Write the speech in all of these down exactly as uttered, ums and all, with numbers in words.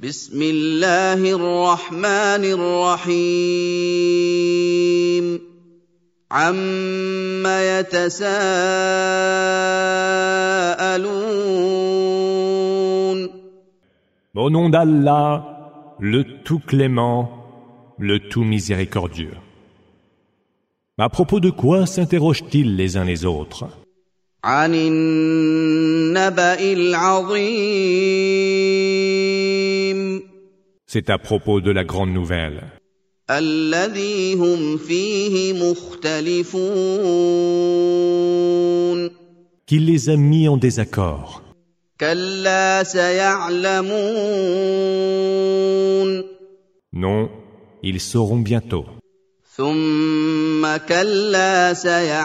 بسم الله الرحمن الرحيم عَمَّ يتساءلون Au nom d'Allah, le tout clément, le tout miséricordieux. À propos de quoi s'interrogent-ils les uns les autres? عن النبأ العظيم C'est à propos de la grande nouvelle, الذي هم فيه مختلفون qui les a mis en désaccord. كلا سيعلمون Non, ils sauront bientôt. ثم كلا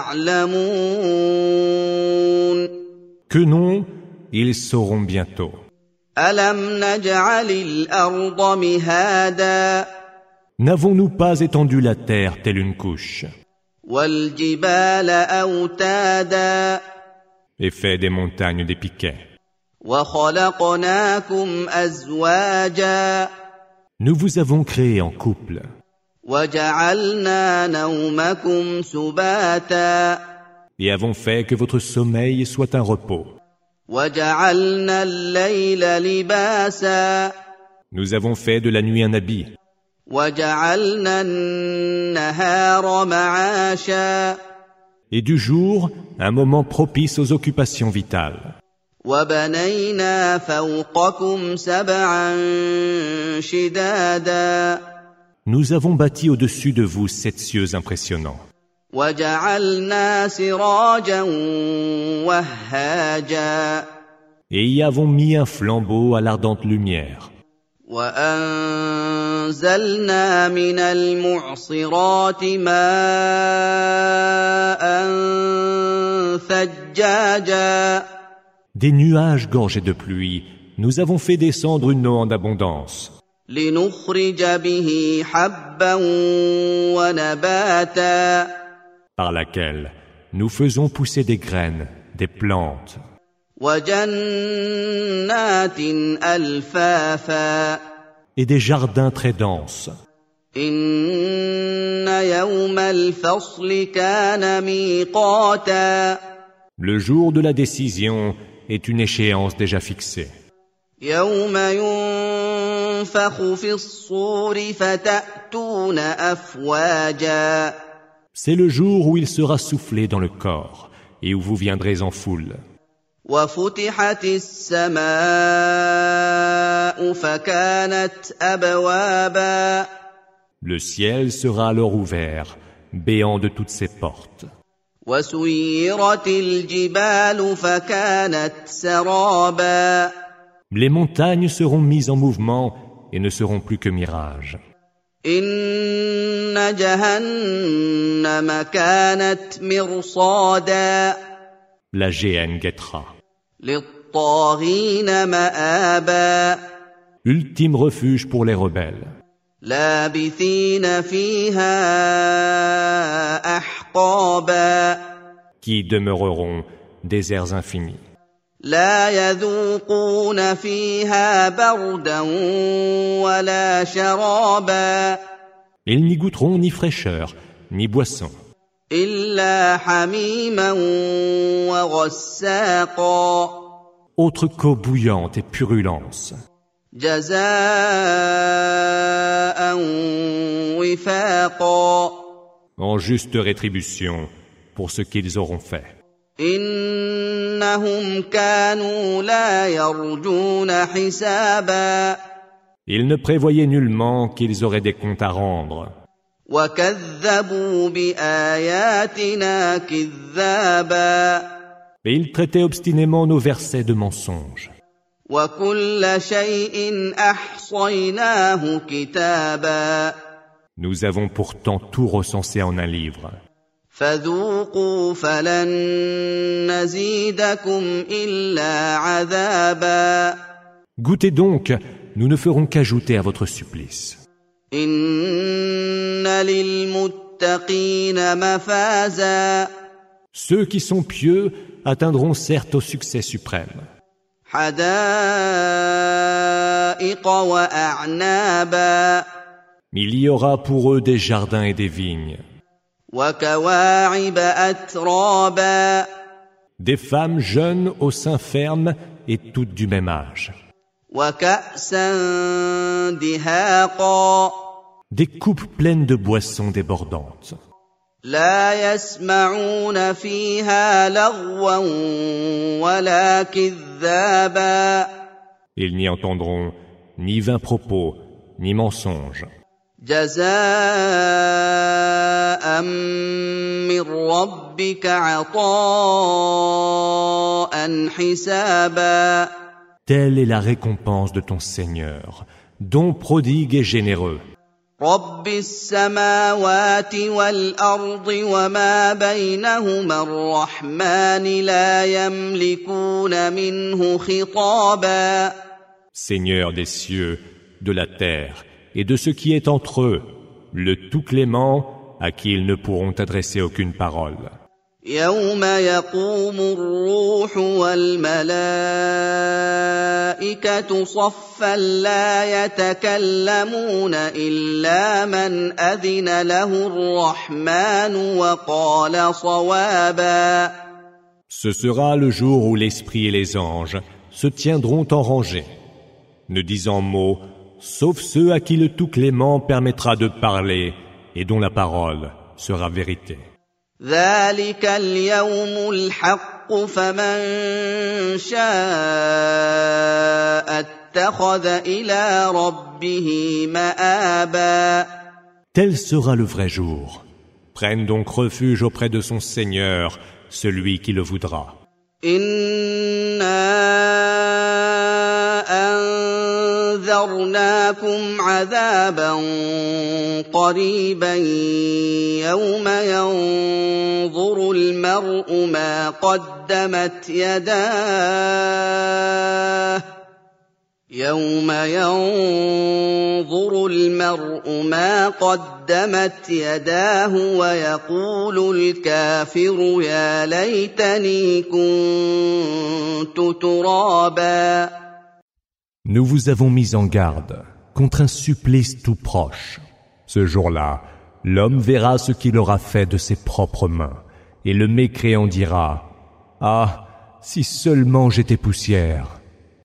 سيعلمون Que non, ils sauront bientôt. ألم نجعل الأرض مهادا N'avons-nous pas étendu la terre telle une couche, والجبال أوتادا et fait des montagnes des piquets? وخلقناكم أزواجا Nous vous avons créé en couple, وجعلنا نومكم سباتا et avons fait que votre sommeil soit un repos. وجعلنا الليل لباسا Nous avons fait de la nuit un habit, وجعلنا النهار معاشا et du jour un moment propice aux occupations vitales. وبنينا فوقكم سبعا شدادا Nous avons bâti au-dessus de vous sept cieux impressionnants, وجعلنا سراجا وهاجا et y avons mis un flambeau à l'ardente lumière. وأنزلنا من المعصرات ماء ثجاجا Des nuages gorgés de pluie, nous avons fait descendre une eau en abondance, لنخرج به حبا ونباتا par laquelle nous faisons pousser des graines, des plantes, وجنات ألفافا et des jardins très denses. إن يوم الفصل كان ميقاتا Le jour de la décision est une échéance déjà fixée. يوم ينفخ في الصور فتأتون أفواجا C'est le jour où il sera soufflé dans le corps et où vous viendrez en foule. وفتحت السماء فكانت أبوابا Le ciel sera alors ouvert, béant de toutes ses portes. وسيرت الجبال فكانت سرابا Les montagnes seront mises en mouvement et ne seront plus que mirages. إن جهنم كانت مرصادا La géhenne guettera. للطاغين مآبا Ultime refuge pour les rebelles, لابثين فيها أحقابا qui demeureront déserts infinis. لا يذوقون فيها بردا ولا شرابا Ils n'y goûteront ni fraîcheur, ni boisson, إلا حميما وغساقا autre qu'eau bouillante et purulence, جزاء وفاقا en juste rétribution pour ce qu'ils auront fait. إنهم كانوا لا يرجون حسابا Ils ne prévoyaient nullement qu'ils auraient des comptes à rendre, وكذبوا بآياتنا كذابا et ils traitaient obstinément nos versets de mensonges. وكل شيء أحصيناه كتابا Nous avons pourtant tout recensé en un livre. فذوقوا فلن نزيدكم إلا عذابا Goûtez donc, nous ne ferons qu'ajouter à votre supplice. إن للمتقين مفازا Ceux qui sont pieux atteindront certes au succès suprême. حدائق وأعنابا Il y aura pour eux des jardins et des vignes, وكواعب أترابا des femmes jeunes au sein ferme et toutes du même âge, وكأسا دهاقا des coupes pleines de boissons débordantes. لا يسمعون فيها لغوا ولا كذابا Ils n'y entendront ni vains propos, ni mensonges. جزاء من ربك عطاء حسابا Telle est la récompense de ton Seigneur, don prodigue et généreux. رب السماوات والأرض وما بينهما الرحمن لا يملكون منه خطابا Seigneur des cieux, de la terre et de ce qui est entre eux, le tout clément à qui ils ne pourront adresser aucune parole. يوم يقوم الروح والملائكة صفا لا يتكلمون إلا من أذن له الرحمن وقال صوابا Ce sera le jour où l'Esprit et les anges se tiendront en rangée, ne disant mot, sauf ceux à qui le tout clément permettra de parler et dont la parole sera vérité. ذلك اليوم الحق فمن شاء اتخذ إلى ربه مآبا Tel sera le vrai jour. Prenne donc refuge auprès de son Seigneur, celui qui le voudra. إنا أنذرناكم عذابا قريبا يوم ينظر المرء ما قدمت يداه يوم ينظر المرء ما قدمت يداه ويقول الكافر يا ليتني كنت ترابا Nous vous avons mis en garde contre un supplice tout proche. Ce jour-là, l'homme verra ce qu'il aura fait de ses propres mains, et le mécréant dira « Ah, si seulement j'étais poussière !»